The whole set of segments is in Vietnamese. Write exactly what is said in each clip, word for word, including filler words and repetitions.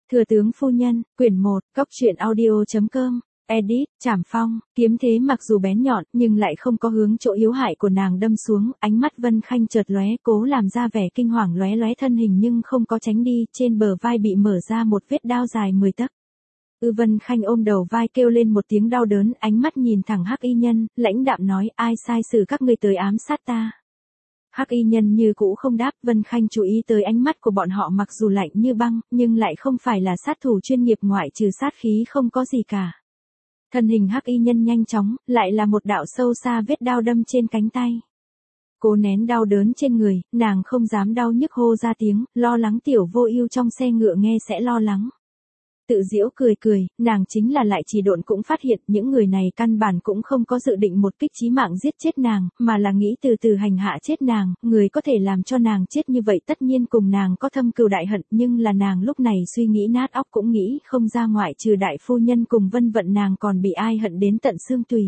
Thừa tướng phu nhân, quyển một, cóc truyện audio.com, edit, Trảm Phong, kiếm thế mặc dù bén nhọn nhưng lại không có hướng chỗ yếu hại của nàng đâm xuống, ánh mắt Vân Khanh chợt lóe, cố làm ra vẻ kinh hoàng lóe lóe thân hình nhưng không có tránh đi, trên bờ vai bị mở ra một vết đao dài mười tấc. Ư Vân Khanh ôm đầu vai kêu lên một tiếng đau đớn, ánh mắt nhìn thẳng Hắc Y Nhân, lãnh đạm nói, ai sai xử các ngươi tới ám sát ta. Hắc Y Nhân như cũ không đáp, Vân Khanh chú ý tới ánh mắt của bọn họ mặc dù lạnh như băng, nhưng lại không phải là sát thủ chuyên nghiệp, ngoại trừ sát khí không có gì cả. Thân hình Hắc Y Nhân nhanh chóng, lại là một đạo sâu xa vết đao đâm trên cánh tay. Cố nén đau đớn trên người, nàng không dám đau nhức hô ra tiếng, lo lắng Tiểu Vô Ưu trong xe ngựa nghe sẽ lo lắng. Tự giễu cười cười, nàng chính là lại chỉ độn cũng phát hiện những người này căn bản cũng không có dự định một kích chí mạng giết chết nàng, mà là nghĩ từ từ hành hạ chết nàng, người có thể làm cho nàng chết như vậy tất nhiên cùng nàng có thâm cừu đại hận, nhưng là nàng lúc này suy nghĩ nát óc cũng nghĩ không ra, ngoại trừ đại phu nhân cùng Vân Vận nàng còn bị ai hận đến tận xương tủy.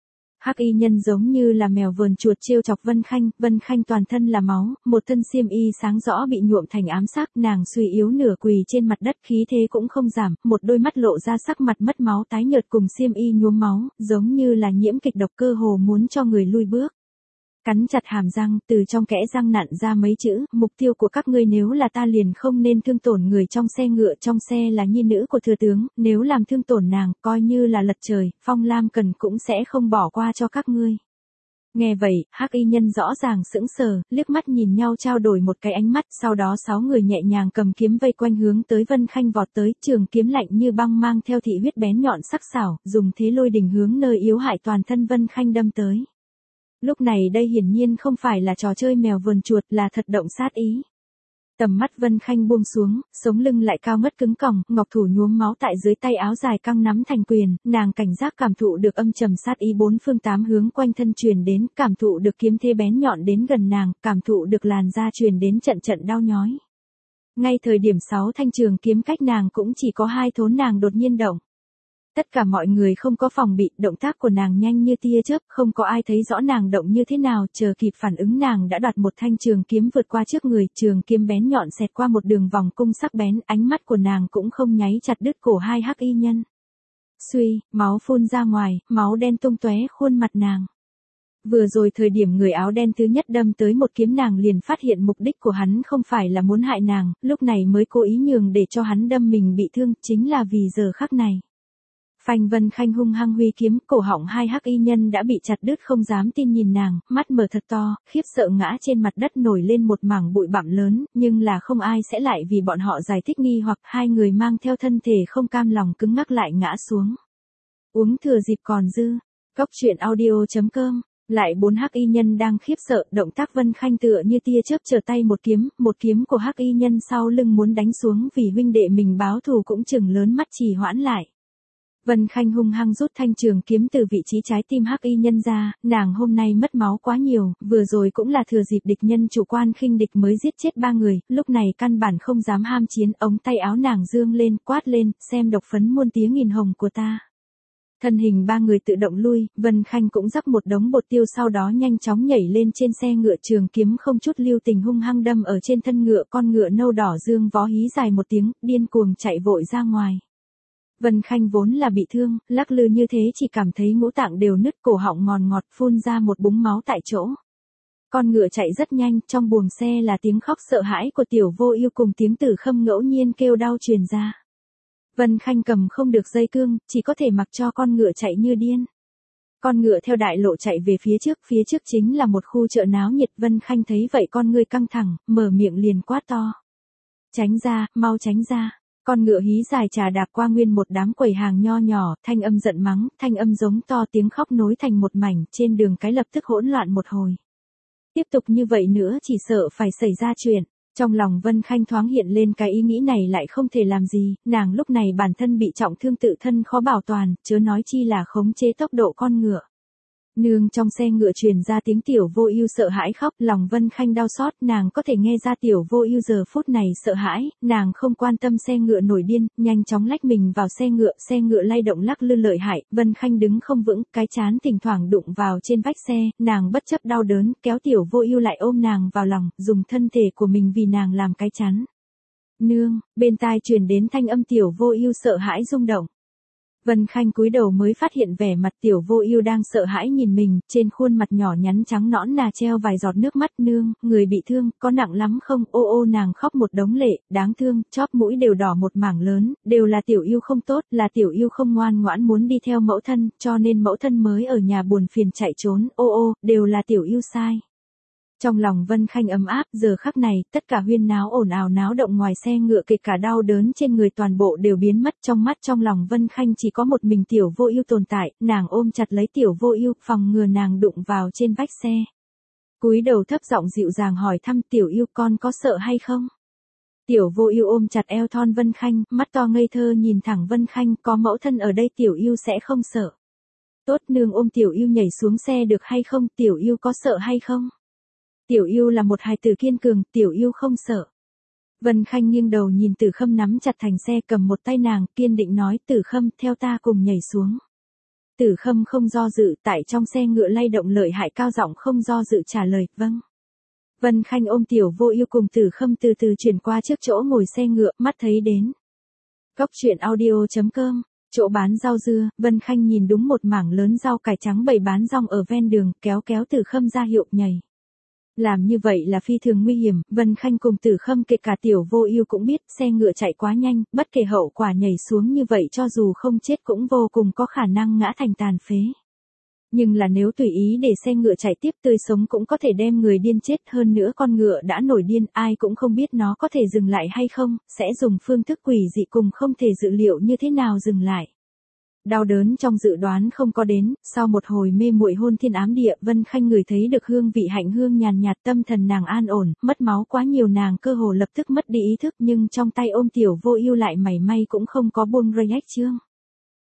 Hắc Y Nhân giống như là mèo vờn chuột trêu chọc Vân Khanh, Vân Khanh toàn thân là máu, một thân xiêm y sáng rõ bị nhuộm thành ám sắc, nàng suy yếu nửa quỳ trên mặt đất, khí thế cũng không giảm, một đôi mắt lộ ra sắc mặt mất máu tái nhợt cùng xiêm y nhuốm máu, giống như là nhiễm kịch độc, cơ hồ muốn cho người lui bước. Cắn chặt hàm răng, từ trong kẽ răng nặn ra mấy chữ, mục tiêu của các ngươi nếu là ta liền không nên thương tổn người trong xe ngựa, trong xe là nhi nữ của thừa tướng, nếu làm thương tổn nàng, coi như là lật trời, Phong Lam Cần cũng sẽ không bỏ qua cho các ngươi. Nghe vậy, Hắc Y Nhân rõ ràng sững sờ, liếc mắt nhìn nhau trao đổi một cái ánh mắt, sau đó sáu người nhẹ nhàng cầm kiếm vây quanh hướng tới Vân Khanh vọt tới, trường kiếm lạnh như băng mang theo thị huyết bén nhọn sắc sảo, dùng thế lôi đình hướng nơi yếu hại toàn thân Vân Khanh đâm tới. Lúc này đây hiển nhiên không phải là trò chơi mèo vờn chuột, là thật động sát ý. Tầm mắt Vân Khanh buông xuống, sống lưng lại cao ngất cứng còng, ngọc thủ nhuốm máu tại dưới tay áo dài căng nắm thành quyền, nàng cảnh giác cảm thụ được âm trầm sát ý bốn phương tám hướng quanh thân truyền đến, cảm thụ được kiếm thế bén nhọn đến gần nàng, cảm thụ được làn da truyền đến trận trận đau nhói. Ngay thời điểm sáu thanh trường kiếm cách nàng cũng chỉ có hai thốn, nàng đột nhiên động. Tất cả mọi người không có phòng bị, động tác của nàng nhanh như tia chớp, không có ai thấy rõ nàng động như thế nào, chờ kịp phản ứng nàng đã đoạt một thanh trường kiếm vượt qua trước người, trường kiếm bén nhọn xẹt qua một đường vòng cung sắc bén, ánh mắt của nàng cũng không nháy chặt đứt cổ hai Hắc Y Nhân. Suy, máu phun ra ngoài, máu đen tung tóe khuôn mặt nàng. Vừa rồi thời điểm người áo đen thứ nhất đâm tới một kiếm, nàng liền phát hiện mục đích của hắn không phải là muốn hại nàng, lúc này mới cố ý nhường để cho hắn đâm mình bị thương, chính là vì giờ khắc này. Phanh, Vân Khanh hung hăng huy kiếm, cổ họng hai Hắc Y Nhân đã bị chặt đứt, không dám tin nhìn nàng, mắt mở thật to, khiếp sợ ngã trên mặt đất, nổi lên một mảng bụi bặm lớn, nhưng là không ai sẽ lại vì bọn họ giải thích nghi hoặc, hai người mang theo thân thể không cam lòng cứng ngắc lại ngã xuống. Uống thừa dịp còn dư, cóc truyện audio.com. Lại bốn Hắc Y Nhân đang khiếp sợ, động tác Vân Khanh tựa như tia chớp trở tay một kiếm, một kiếm của Hắc Y Nhân sau lưng muốn đánh xuống, vì huynh đệ mình báo thù cũng chừng lớn mắt trì hoãn lại. Vân Khanh hung hăng rút thanh trường kiếm từ vị trí trái tim Hắc Y Nhân ra, nàng hôm nay mất máu quá nhiều, vừa rồi cũng là thừa dịp địch nhân chủ quan khinh địch mới giết chết ba người, lúc này căn bản không dám ham chiến, ống tay áo nàng dương lên, quát lên, xem độc phấn muôn tiếng nghìn hồng của ta. Thân hình ba người tự động lui, Vân Khanh cũng rắc một đống bột tiêu, sau đó nhanh chóng nhảy lên trên xe ngựa, trường kiếm không chút lưu tình hung hăng đâm ở trên thân ngựa, con ngựa nâu đỏ dương vó hí dài một tiếng, điên cuồng chạy vội ra ngoài. Vân Khanh vốn là bị thương, lắc lư như thế chỉ cảm thấy ngũ tạng đều nứt, cổ họng ngòn ngọt, phun ra một búng máu tại chỗ. Con ngựa chạy rất nhanh, trong buồng xe là tiếng khóc sợ hãi của Tiểu Vô Ưu cùng tiếng Tử Khâm ngẫu nhiên kêu đau truyền ra. Vân Khanh cầm không được dây cương, chỉ có thể mặc cho con ngựa chạy như điên. Con ngựa theo đại lộ chạy về phía trước, phía trước chính là một khu chợ náo nhiệt, Vân Khanh thấy vậy con ngươi căng thẳng, mở miệng liền quát to. Tránh ra, mau tránh ra. Con ngựa hí dài trà đạp qua nguyên một đám quầy hàng nho nhỏ, thanh âm giận mắng, thanh âm giống to, tiếng khóc nối thành một mảnh, trên đường cái lập tức hỗn loạn một hồi. Tiếp tục như vậy nữa chỉ sợ phải xảy ra chuyện. Trong lòng Vân Khanh thoáng hiện lên cái ý nghĩ này lại không thể làm gì, nàng lúc này bản thân bị trọng thương, tự thân khó bảo toàn, chớ nói chi là khống chế tốc độ con ngựa. Nương, trong xe ngựa truyền ra tiếng Tiểu Vô Ưu sợ hãi khóc, lòng Vân Khanh đau xót, nàng có thể nghe ra Tiểu Vô Ưu giờ phút này sợ hãi, nàng không quan tâm xe ngựa nổi điên, nhanh chóng lách mình vào xe ngựa, xe ngựa lay động lắc lư lợi hại, Vân Khanh đứng không vững, cái trán thỉnh thoảng đụng vào trên vách xe, nàng bất chấp đau đớn, kéo Tiểu Vô Ưu lại ôm nàng vào lòng, dùng thân thể của mình vì nàng làm cái chắn. Nương, bên tai truyền đến thanh âm Tiểu Vô Ưu sợ hãi rung động. Vân Khanh cúi đầu mới phát hiện vẻ mặt Tiểu Vô Ưu đang sợ hãi nhìn mình, trên khuôn mặt nhỏ nhắn trắng nõn nà treo vài giọt nước mắt. Nương, người bị thương, có nặng lắm không? Ô ô nàng khóc một đống lệ, đáng thương, chóp mũi đều đỏ một mảng lớn, đều là Tiểu Ưu không tốt, là Tiểu Ưu không ngoan ngoãn muốn đi theo mẫu thân, cho nên mẫu thân mới ở nhà buồn phiền chạy trốn, ô ô, đều là Tiểu Ưu sai. Trong lòng Vân Khanh ấm áp, giờ khắc này, tất cả huyên náo ồn ào náo động ngoài xe ngựa kể cả đau đớn trên người toàn bộ đều biến mất, trong mắt trong lòng Vân Khanh chỉ có một mình Tiểu Vô Ưu tồn tại, nàng ôm chặt lấy Tiểu Vô Ưu, phòng ngừa nàng đụng vào trên vách xe. Cúi đầu thấp giọng dịu dàng hỏi thăm Tiểu Ưu con có sợ hay không? Tiểu Vô Ưu ôm chặt eo thon Vân Khanh, mắt to ngây thơ nhìn thẳng Vân Khanh, có mẫu thân ở đây Tiểu Ưu sẽ không sợ. Tốt, nương ôm Tiểu Ưu nhảy xuống xe được hay không? Tiểu Ưu có sợ hay không? Tiểu Ưu là một hài tử kiên cường, Tiểu Ưu không sợ. Vân Khanh nghiêng đầu nhìn Tử Khâm nắm chặt thành xe cầm một tay nàng, kiên định nói Tử Khâm theo ta cùng nhảy xuống. Tử Khâm không do dự, tại trong xe ngựa lay động lợi hại cao giọng không do dự trả lời, vâng. Vân Khanh ôm Tiểu Vô Ưu cùng Tử Khâm từ từ chuyển qua trước chỗ ngồi xe ngựa, mắt thấy đến. Cóc truyện audio chấm com, chỗ bán rau dưa, Vân Khanh nhìn đúng một mảng lớn rau cải trắng bày bán rong ở ven đường, kéo kéo Tử Khâm ra hiệu nhảy. Làm như vậy là phi thường nguy hiểm, Vân Khanh cùng Tử Khâm kể cả Tiểu Vô Ưu cũng biết, xe ngựa chạy quá nhanh, bất kể hậu quả nhảy xuống như vậy cho dù không chết cũng vô cùng có khả năng ngã thành tàn phế. Nhưng là nếu tùy ý để xe ngựa chạy tiếp tươi sống cũng có thể đem người điên chết, hơn nữa con ngựa đã nổi điên, ai cũng không biết nó có thể dừng lại hay không, sẽ dùng phương thức quỷ dị cùng không thể dự liệu như thế nào dừng lại. Đau đớn trong dự đoán không có đến, sau một hồi mê muội hôn thiên ám địa, Vân Khanh ngửi thấy được hương vị hạnh hương nhàn nhạt, tâm thần nàng an ổn, mất máu quá nhiều nàng cơ hồ lập tức mất đi ý thức, nhưng trong tay ôm Tiểu Vô Ưu lại mảy may cũng không có buông ray ách chương.